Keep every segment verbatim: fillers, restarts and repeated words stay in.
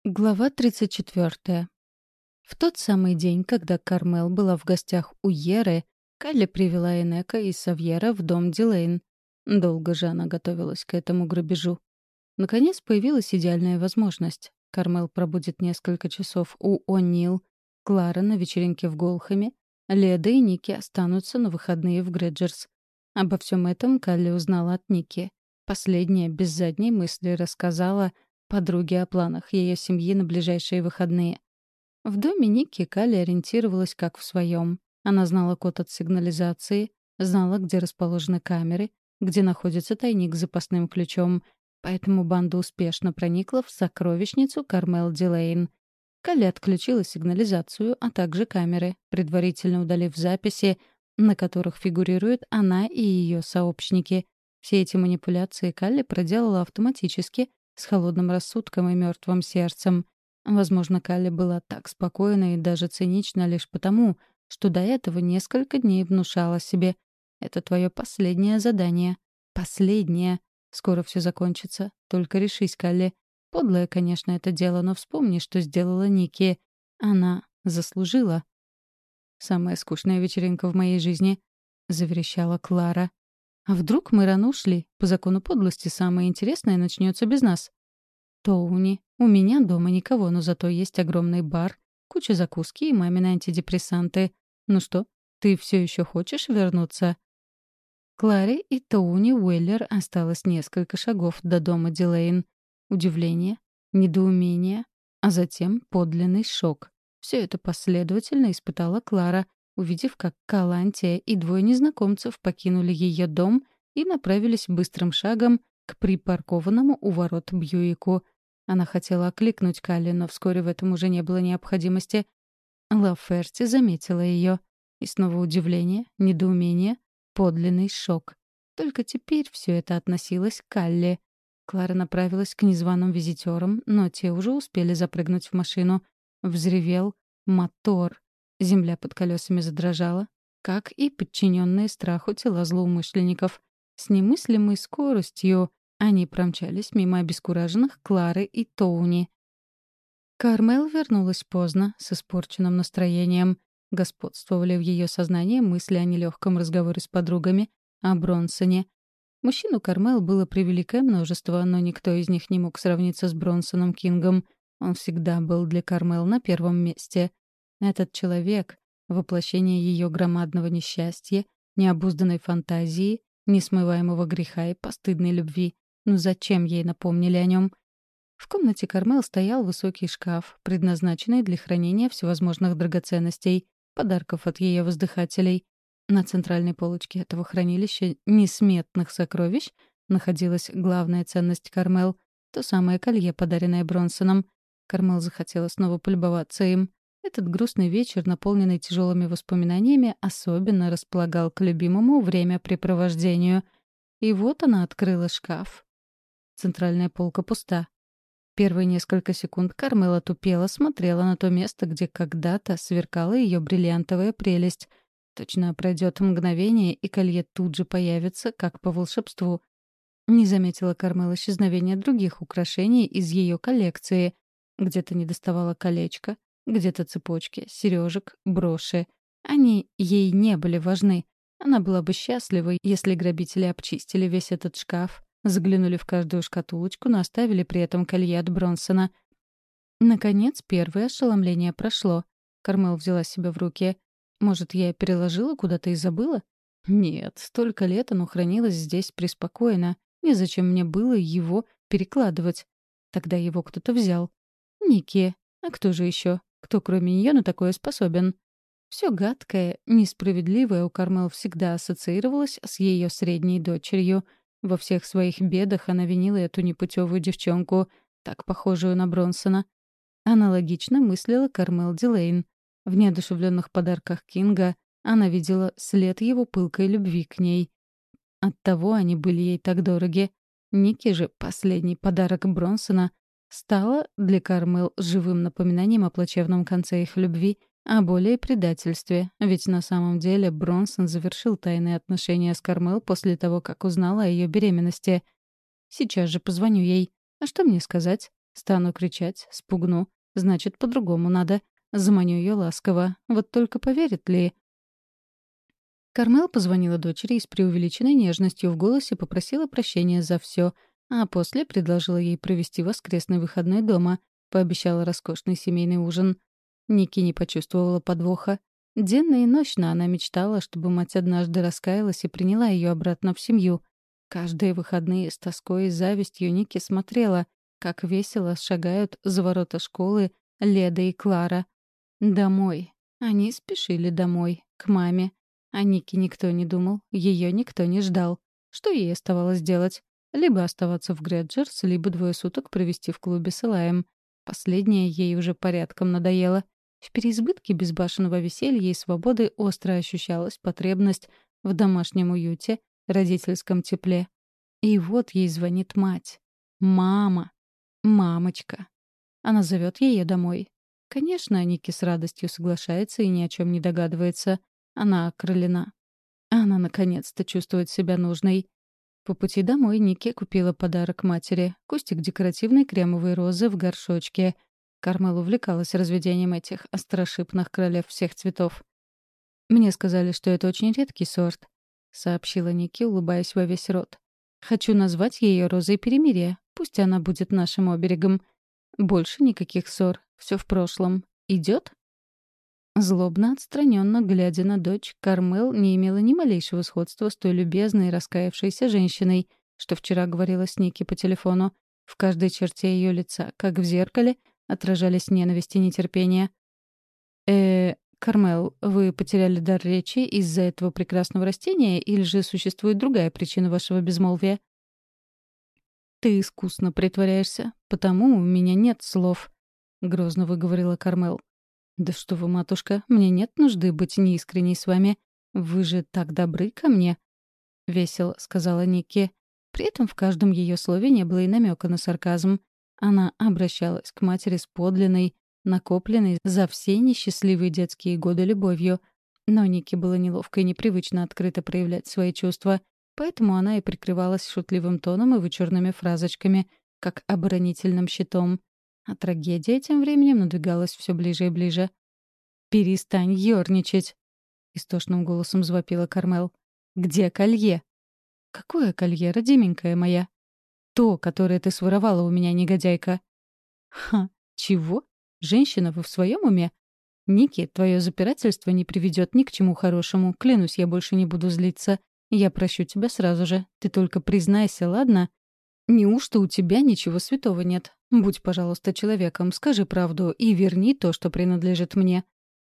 Глава тридцать четвёртая. В тот самый день, когда Кармел была в гостях у Еры, Калли привела Энека и Савьера в дом Дилейн. Долго же она готовилась к этому грабежу. Наконец появилась идеальная возможность. Кармел пробудет несколько часов у О'Нил, Клара на вечеринке в Голхэме, Леда и Ники останутся на выходные в Греджерс. Обо всем этом Калли узнала от Ники. Последняя без задней мысли рассказала подруге о планах ее семьи на ближайшие выходные. В доме Ники Калли ориентировалась как в своем. Она знала код от сигнализации, знала, где расположены камеры, где находится тайник с запасным ключом, поэтому банда успешно проникла в сокровищницу Кармел Дилейн. Калли отключила сигнализацию, а также камеры, предварительно удалив записи, на которых фигурируют она и ее сообщники. Все эти манипуляции Калли проделала автоматически, с холодным рассудком и мертвым сердцем. Возможно, Калли была так спокойна и даже цинична лишь потому, что до этого несколько дней внушала себе: «Это твое последнее задание. Последнее. Скоро все закончится. Только решись, Калли. Подлое, конечно, это дело, но вспомни, что сделала Ники. Она заслужила». «Самая скучная вечеринка в моей жизни», — заверещала Клара. «А вдруг мы рано ушли? По закону подлости самое интересное начнется без нас». «Тоуни, у меня дома никого, но зато есть огромный бар, куча закуски и мамины антидепрессанты. Ну что, ты все еще хочешь вернуться?» Кларе и Тоуни Уэллер осталось несколько шагов до дома Дилейн. Удивление, недоумение, а затем подлинный шок. Все это последовательно испытала Клара, увидев, как Калантия и двое незнакомцев покинули ее дом и направились быстрым шагом к припаркованному у ворот Бьюику. Она хотела окликнуть Калли, но вскоре в этом уже не было необходимости. Лаферти заметила ее. И снова удивление, недоумение, подлинный шок. Только теперь все это относилось к Калли. Клара направилась к незваным визитерам, но те уже успели запрыгнуть в машину. Взревел мотор. Земля под колесами задрожала, как и подчиненные страху тела злоумышленников. С немыслимой скоростью они промчались мимо обескураженных Клары и Тоуни. Кармел вернулась поздно, с испорченным настроением. Господствовали в ее сознании мысли о нелегком разговоре с подругами, о Бронсоне. Мужчин у Кармел было превеликое множество, но никто из них не мог сравниться с Бронсоном Кингом. Он всегда был для Кармел на первом месте. Этот человек — воплощение ее громадного несчастья, необузданной фантазии, несмываемого греха и постыдной любви. Ну зачем ей напомнили о нем? В комнате Кармел стоял высокий шкаф, предназначенный для хранения всевозможных драгоценностей, подарков от ее воздыхателей. На центральной полочке этого хранилища несметных сокровищ находилась главная ценность Кармел — то самое колье, подаренное Бронсоном. Кармел захотела снова полюбоваться им. Этот грустный вечер, наполненный тяжелыми воспоминаниями, особенно располагал к любимому времяпрепровождению. И вот она открыла шкаф. Центральная полка пуста. Первые несколько секунд Кармела тупела, смотрела на то место, где когда-то сверкала ее бриллиантовая прелесть. Точно пройдет мгновение, и колье тут же появится, как по волшебству. Не заметила Кармела исчезновения других украшений из ее коллекции. Где-то недоставало колечко, где-то цепочки, сережек, броши. Они ей не были важны. Она была бы счастлива, если грабители обчистили весь этот шкаф, заглянули в каждую шкатулочку, но оставили при этом колье от Бронсона. Наконец, первое ошеломление прошло. Кармел взяла себя в руки. Может, я переложила куда-то и забыла? Нет, столько лет оно хранилось здесь преспокойно. Незачем мне было его перекладывать. Тогда его кто-то взял. Ники. А кто же еще? Кто, кроме нее, на такое способен? Все гадкое, несправедливое у Кармел всегда ассоциировалось с ее средней дочерью. Во всех своих бедах она винила эту непутевую девчонку, так похожую на Бронсона. Аналогично мыслила Кармел Дилейн. В неодушевленных подарках Кинга она видела след его пылкой любви к ней. Оттого они были ей так дороги. Ники же, последний подарок Бронсона, стала для Кармел живым напоминанием о плачевном конце их любви, о боли и предательстве. Ведь на самом деле Бронсон завершил тайные отношения с Кармел после того, как узнала о ее беременности. Сейчас же позвоню ей. А что мне сказать? Стану кричать, спугну. Значит, по-другому надо. Заманю ее ласково. Вот только поверит ли? Кармел позвонила дочери и с преувеличенной нежностью в голосе попросила прощения за все, а после предложила ей провести воскресный выходной дома, пообещала роскошный семейный ужин. Ники не почувствовала подвоха. Денно и ночно она мечтала, чтобы мать однажды раскаялась и приняла ее обратно в семью. Каждые выходные с тоской и завистью Ники смотрела, как весело шагают за ворота школы Леда и Клара. Домой. Они спешили домой, к маме. О Нике никто не думал, ее никто не ждал. Что ей оставалось делать? Либо оставаться в Грэджерс, либо двое суток провести в клубе с Элаем. Последнее ей уже порядком надоело. В переизбытке безбашенного веселья и свободы остро ощущалась потребность в домашнем уюте, родительском тепле. И вот ей звонит мать. Мама. Мамочка. Она зовет ее домой. Конечно, Ники с радостью соглашается и ни о чем не догадывается. Она окрылена. Она наконец-то чувствует себя нужной. По пути домой Ники купила подарок матери — кустик декоративной кремовой розы в горшочке. Кармел увлекалась разведением этих острошипных королев всех цветов. «Мне сказали, что это очень редкий сорт», — сообщила Ники, улыбаясь во весь рот. «Хочу назвать ее розой перемирия. Пусть она будет нашим оберегом. Больше никаких ссор. Все в прошлом. Идет?» Злобно отстраненно глядя на дочь, Кармел не имела ни малейшего сходства с той любезной, раскаявшейся женщиной, что вчера говорила с Ники по телефону. В каждой черте ее лица, как в зеркале, отражались ненависть и нетерпение. э Кармел, вы потеряли дар речи из-за этого прекрасного растения, или же существует другая причина вашего безмолвия?» «Ты искусно притворяешься, потому у меня нет слов», — грозно выговорила Кармел. «Да что вы, матушка, мне нет нужды быть неискренней с вами. Вы же так добры ко мне», — весело сказала Ники. При этом в каждом ее слове не было и намека на сарказм. Она обращалась к матери с подлинной, накопленной за все несчастливые детские годы любовью. Но Нике было неловко и непривычно открыто проявлять свои чувства, поэтому она и прикрывалась шутливым тоном и вычурными фразочками, как оборонительным щитом. А трагедия тем временем надвигалась все ближе и ближе. «Перестань ёрничать!» — истошным голосом завопила Кармел. «Где колье?» «Какое колье, родименькая моя?» «То, которое ты своровала у меня, негодяйка». «Ха! Чего? Женщина, вы в своем уме? Ники, твое запирательство не приведет ни к чему хорошему. Клянусь, я больше не буду злиться. Я прощу тебя сразу же. Ты только признайся, ладно? Неужто у тебя ничего святого нет? Будь, пожалуйста, человеком, скажи правду и верни то, что принадлежит мне».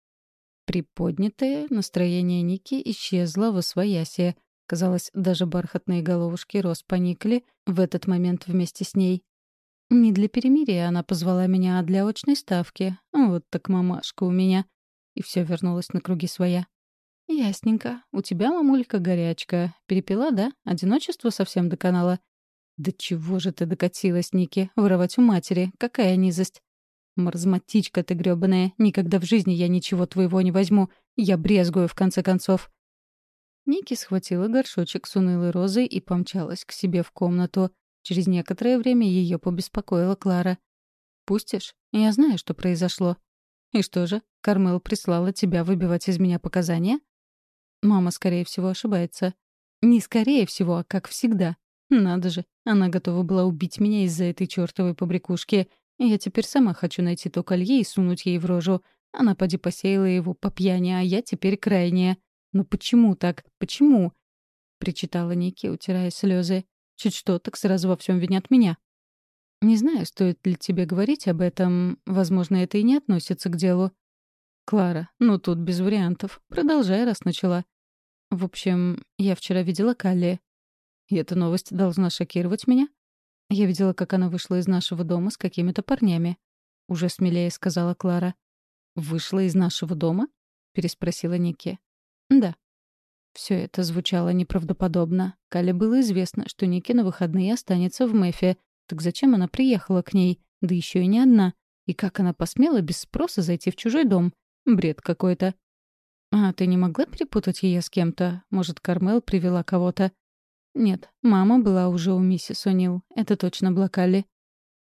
Приподнятое настроение Ники исчезло восвояси. Казалось, даже бархатные головушки роз поникли в этот момент вместе с ней. Не для перемирия она позвала меня, а для очной ставки. Вот так мамашка у меня. И все вернулось на круги своя. «Ясненько. У тебя, мамулька, горячка. Перепила, да? Одиночество совсем доконало?» «Да чего же ты докатилась, Ники? Воровать у матери. Какая низость!» «Маразматичка ты грёбаная. Никогда в жизни я ничего твоего не возьму. Я брезгую, в конце концов». Ники схватила горшочек с унылой розой и помчалась к себе в комнату. Через некоторое время ее побеспокоила Клара. «Пустишь? Я знаю, что произошло». «И что же, Кармел прислала тебя выбивать из меня показания?» «Мама, скорее всего, ошибается». «Не скорее всего, а как всегда. Надо же, она готова была убить меня из-за этой чёртовой побрякушки. Я теперь сама хочу найти то колье и сунуть ей в рожу. Она поди посеяла его по пьяни, а я теперь крайняя. Но почему так? Почему?» — причитала Ники, утирая слезы. «Чуть что, так сразу во всем винят меня». «Не знаю, стоит ли тебе говорить об этом. Возможно, это и не относится к делу». «Клара, ну тут без вариантов. Продолжай, раз начала». «В общем, я вчера видела Калли. И эта новость должна шокировать меня. Я видела, как она вышла из нашего дома с какими-то парнями». Уже смелее сказала Клара. «Вышла из нашего дома?» — переспросила Ники. «Да». Все это звучало неправдоподобно. Кале было известно, что Ники на выходные останется в Мэфе. Так зачем она приехала к ней? Да еще и не одна. И как она посмела без спроса зайти в чужой дом? Бред какой-то. «А ты не могла перепутать ее с кем-то? Может, Кармел привела кого-то?» «Нет, мама была уже у миссис О'Нил. Это точно была Калли».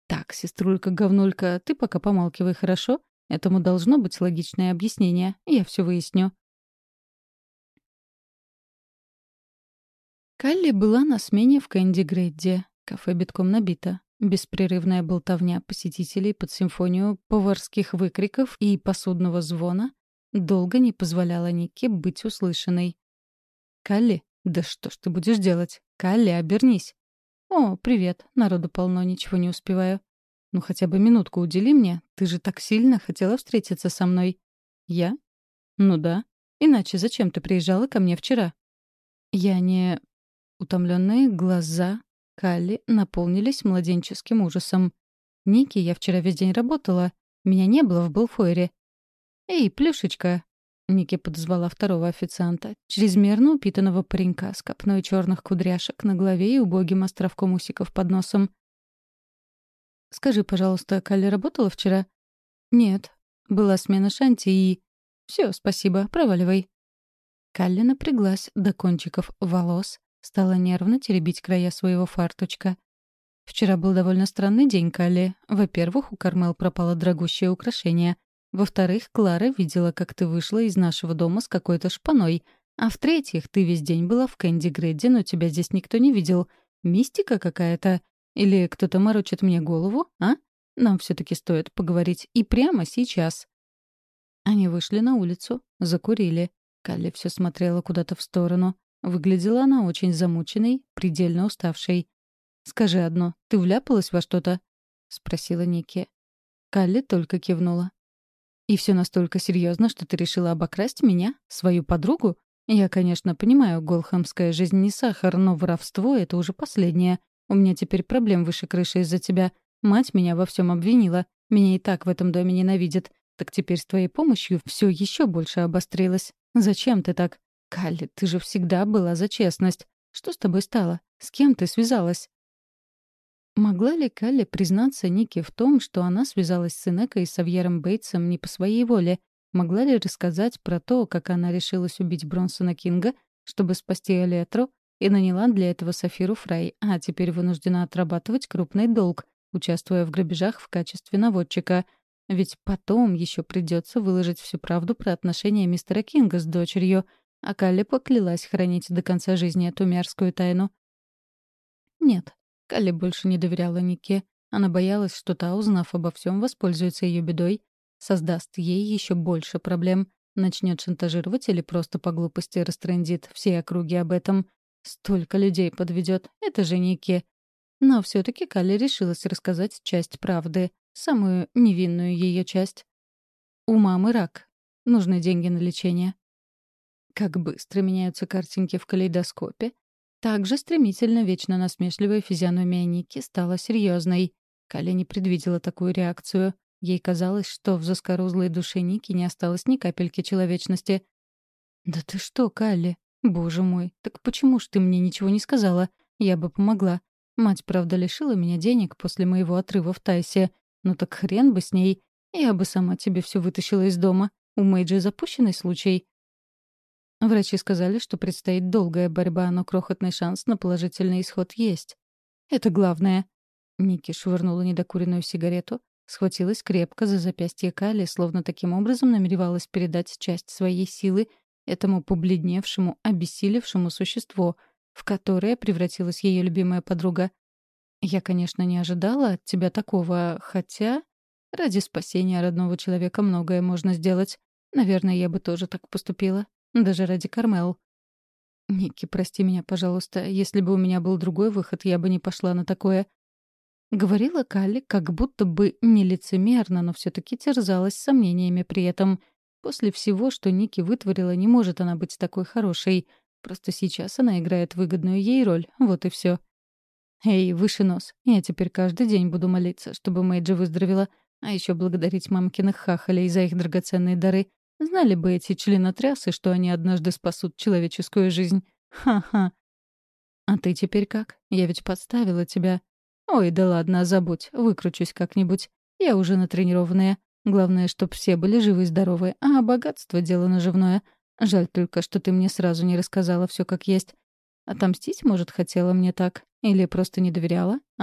«Так, сеструлька-говнулька, ты пока помалкивай, хорошо? Этому должно быть логичное объяснение. Я все выясню». Калли была на смене в Кэнди Гредди. Кафе битком набито. Беспрерывная болтовня посетителей под симфонию поварских выкриков и посудного звона долго не позволяла Нике быть услышанной. «Калли, да что ж ты будешь делать? Калли, обернись!» «О, привет. Народу полно, ничего не успеваю». «Ну хотя бы минутку удели мне. Ты же так сильно хотела встретиться со мной». «Я? Ну да. Иначе зачем ты приезжала ко мне вчера?» «Я не...» Утомленные глаза Калли наполнились младенческим ужасом. «Ники, я вчера весь день работала. Меня не было в Белфойре». «Эй, плюшечка!» Ники подозвала второго официанта, чрезмерно упитанного паренька с копной черных кудряшек на голове и убогим островком усиков под носом. «Скажи, пожалуйста, Калли работала вчера?» «Нет. Была смена Шанти и...» «Все, спасибо, проваливай». Калли напряглась до кончиков волос, стала нервно теребить края своего фарточка. «Вчера был довольно странный день, Калли. Во-первых, у Кармел пропало дорогущее украшение. Во-вторых, Клара видела, как ты вышла из нашего дома с какой-то шпаной. А в-третьих, ты весь день была в Кэнди Гредди, но тебя здесь никто не видел. Мистика какая-то? Или кто-то морочит мне голову, а? Нам все-таки стоит поговорить. И прямо сейчас». Они вышли на улицу, закурили. Калли все смотрела куда-то в сторону. Выглядела она очень замученной, предельно уставшей. «Скажи одно, ты вляпалась во что-то?» — спросила Ники. Калли только кивнула. «И все настолько серьезно, что ты решила обокрасть меня, свою подругу? Я, конечно, понимаю, голхэмская жизнь не сахар, но воровство — это уже последнее. У меня теперь проблем выше крыши из-за тебя. Мать меня во всем обвинила. Меня и так в этом доме ненавидят. Так теперь с твоей помощью все еще больше обострилось. Зачем ты так? Калли, ты же всегда была за честность. Что с тобой стало? С кем ты связалась?» Могла ли Калли признаться Нике в том, что она связалась с Энекой и Савьером Бейтсом не по своей воле? Могла ли рассказать про то, как она решилась убить Бронсона Кинга, чтобы спасти Элетру, и наняла для этого Сафиру Фрай, а теперь вынуждена отрабатывать крупный долг, участвуя в грабежах в качестве наводчика? Ведь потом еще придется выложить всю правду про отношения мистера Кинга с дочерью, а Калли поклялась хранить до конца жизни эту мерзкую тайну. Нет. Калли больше не доверяла Нике. Она боялась, что та, узнав обо всем, воспользуется ее бедой, создаст ей еще больше проблем, начнет шантажировать или просто по глупости растрындит все округи об этом. Столько людей подведет. Это же Нике. Но все-таки Калли решилась рассказать часть правды, самую невинную ее часть. У мамы рак. Нужны деньги на лечение. Как быстро меняются картинки в калейдоскопе. Также стремительно вечно насмешливая физиономия Ники стала серьезной. Калли не предвидела такую реакцию. Ей казалось, что в заскорузлой душе Ники не осталось ни капельки человечности. «Да ты что, Калли? Боже мой, так почему ж ты мне ничего не сказала? Я бы помогла. Мать, правда, лишила меня денег после моего отрыва в Тайсе. Ну так хрен бы с ней. Я бы сама тебе все вытащила из дома. У Мэйджи запущенный случай». Врачи сказали, что предстоит долгая борьба, но крохотный шанс на положительный исход есть. Это главное. Ники швырнула недокуренную сигарету, схватилась крепко за запястье Калли, словно таким образом намеревалась передать часть своей силы этому побледневшему, обессилевшему существу, в которое превратилась ее любимая подруга. «Я, конечно, не ожидала от тебя такого, хотя ради спасения родного человека многое можно сделать. Наверное, я бы тоже так поступила. Даже ради Кармел». «Ники, прости меня, пожалуйста. Если бы у меня был другой выход, я бы не пошла на такое». Говорила Калли, как будто бы не лицемерно, но все-таки терзалась сомнениями при этом. После всего, что Ники вытворила, не может она быть такой хорошей. Просто сейчас она играет выгодную ей роль. Вот и все. «Эй, выше нос. Я теперь каждый день буду молиться, чтобы Мэйджи выздоровела, а еще благодарить мамкиных хахалей за их драгоценные дары. Знали бы эти членотрясы, что они однажды спасут человеческую жизнь. Ха-ха. А ты теперь как? Я ведь подставила тебя. Ой, да ладно, забудь, выкручусь как-нибудь. Я уже натренированная. Главное, чтоб все были живы и здоровы, а богатство — дело наживное. Жаль только, что ты мне сразу не рассказала все как есть. Отомстить, может, хотела мне так? Или просто не доверяла, а?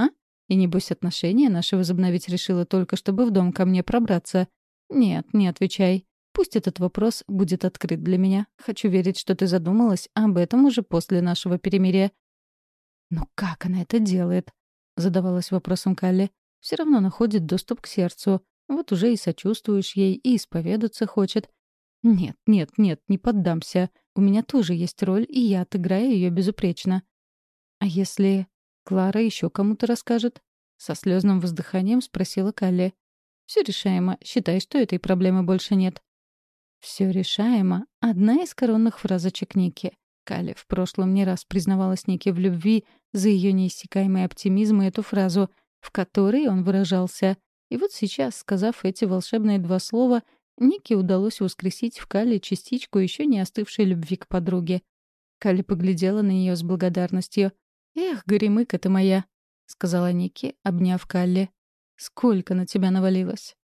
И небось отношения наши возобновить решила только, чтобы в дом ко мне пробраться. Нет, не отвечай. Пусть этот вопрос будет открыт для меня. Хочу верить, что ты задумалась об этом уже после нашего перемирия. «Но как она это делает?» — задавалась вопросом Калли. «Все равно находит доступ к сердцу. Вот уже и сочувствуешь ей, и исповедаться хочет. Нет, нет, нет, не поддамся. У меня тоже есть роль, и я отыграю ее безупречно». «А если Клара еще кому-то расскажет?» — со слезным воздыханием спросила Калли. «Все решаемо. Считай, что этой проблемы больше нет». «Все решаемо» — одна из коронных фразочек Ники. Калли в прошлом не раз признавалась Нике в любви за ее неиссякаемый оптимизм и эту фразу, в которой он выражался. И вот сейчас, сказав эти волшебные два слова, Нике удалось воскресить в Калли частичку еще не остывшей любви к подруге. Калли поглядела на нее с благодарностью. «Эх, горемыка ты моя», — сказала Ники, обняв Калли. «Сколько на тебя навалилось».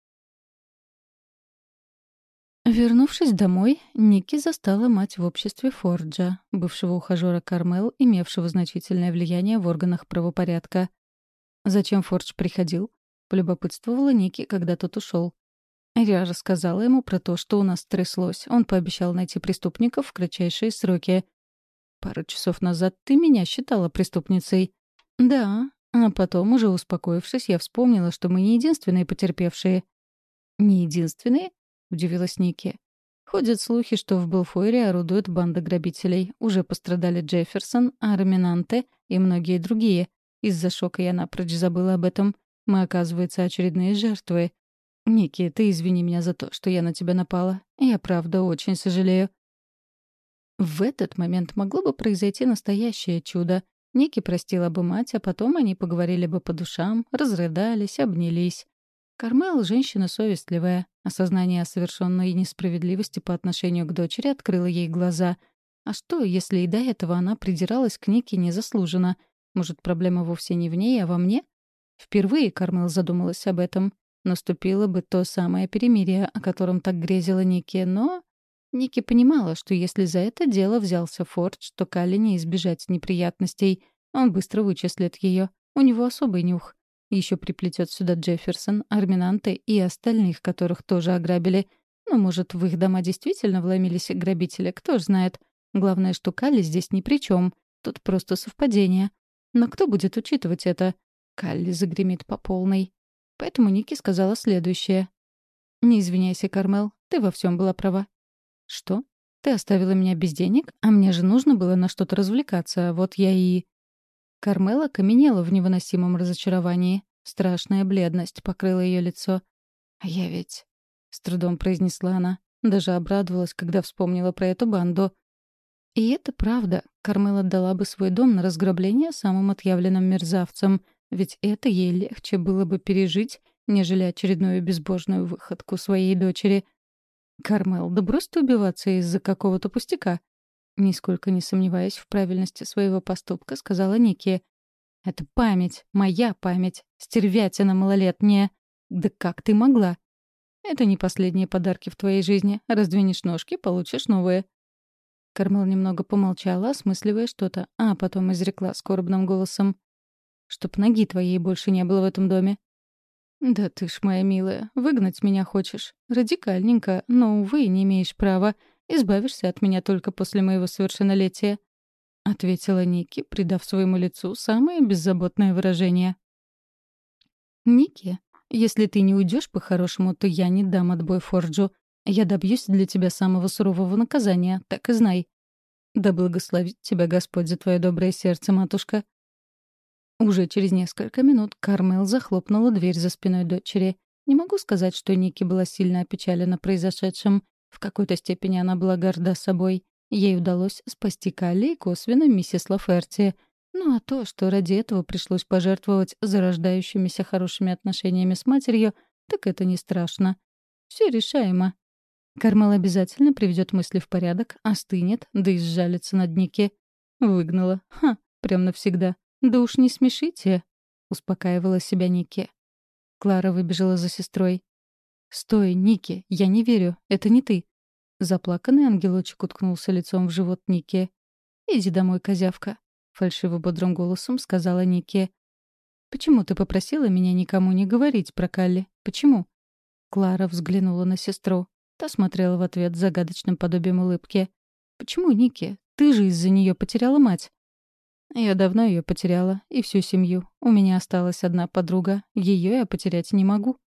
Вернувшись домой, Ники застала мать в обществе Форджа, бывшего ухажера Кармел, имевшего значительное влияние в органах правопорядка. «Зачем Фордж приходил?» — полюбопытствовала Ники, когда тот ушел. Я рассказала ему про то, что у нас тряслось. Он пообещал найти преступников в кратчайшие сроки. «Пару часов назад ты меня считала преступницей». «Да, а потом, уже успокоившись, я вспомнила, что мы не единственные потерпевшие». «Не единственные?» — удивилась Ники. «Ходят слухи, что в Белфойре орудует банда грабителей. Уже пострадали Джефферсон, Арминанте и многие другие. Из-за шока я напрочь забыла об этом. Мы, оказывается, очередные жертвы. Ники, ты извини меня за то, что я на тебя напала. Я, правда, очень сожалею». В этот момент могло бы произойти настоящее чудо. Ники простила бы мать, а потом они поговорили бы по душам, разрыдались, обнялись. Кармел — женщина совестливая. Осознание о совершенной несправедливости по отношению к дочери открыло ей глаза. А что, если и до этого она придиралась к Нике незаслуженно? Может, проблема вовсе не в ней, а во мне? Впервые Кармел задумалась об этом. Наступило бы то самое перемирие, о котором так грезила Ники, но... Ники понимала, что если за это дело взялся Фордж, то Калли не избежать неприятностей. Он быстро вычислит ее. У него особый нюх. Еще приплетет сюда Джефферсон, Арминанте и остальных, которых тоже ограбили. Ну, может, в их дома действительно вломились грабители, кто ж знает. Главное, что Калли здесь ни при чем. Тут просто совпадение. Но кто будет учитывать это? Калли загремит по полной. Поэтому Ники сказала следующее. «Не извиняйся, Кармел, ты во всем была права». «Что? Ты оставила меня без денег, а мне же нужно было на что-то развлекаться, вот я и...» Кармела каменела в невыносимом разочаровании. Страшная бледность покрыла ее лицо. «А я ведь...» — с трудом произнесла она. Даже обрадовалась, когда вспомнила про эту банду. И это правда. Кармела отдала бы свой дом на разграбление самым отъявленным мерзавцам, ведь это ей легче было бы пережить, нежели очередную безбожную выходку своей дочери. «Кармел, да брось ты убиваться из-за какого-то пустяка!» Нисколько не сомневаясь в правильности своего поступка, сказала Ники. «Это память, моя память, стервятина малолетняя. Да как ты могла? Это не последние подарки в твоей жизни. Раздвинешь ножки — получишь новые». Кармел немного помолчала, осмысливая что-то, а потом изрекла скорбным голосом. «Чтоб ноги твоей больше не было в этом доме». «Да ты ж, моя милая, выгнать меня хочешь. Радикальненько, но, увы, не имеешь права. Избавишься от меня только после моего совершеннолетия», — ответила Ники, придав своему лицу самое беззаботное выражение. «Ники, если ты не уйдешь по-хорошему, то я не дам отбой Форджу. Я добьюсь для тебя самого сурового наказания, так и знай. Да благословит тебя Господь за твое доброе сердце, матушка». Уже через несколько минут Кармел захлопнула дверь за спиной дочери. Не могу сказать, что Ники была сильно опечалена произошедшим. В какой-то степени она была горда собой. Ей удалось спасти Калли и косвенно миссис Лаферти. Ну а то, что ради этого пришлось пожертвовать зарождающимися хорошими отношениями с матерью, так это не страшно. Все решаемо. Кармел обязательно приведет мысли в порядок, остынет, да и сжалится над Ники. Выгнала. Ха, прям навсегда. «Да уж не смешите», — успокаивала себя Ники. Клара выбежала за сестрой. «Стой, Ники, я не верю, это не ты». Заплаканный ангелочек уткнулся лицом в живот Ники. «Иди домой, козявка», — фальшиво бодрым голосом сказала Ники. Почему ты попросила меня никому не говорить про Калли? Почему?» Клара взглянула на сестру. Та смотрела в ответ с загадочным подобием улыбки. «Почему, Ники? Ты же из-за нее потеряла мать». «Я давно ее потеряла, и всю семью. У меня осталась одна подруга. Ее я потерять не могу».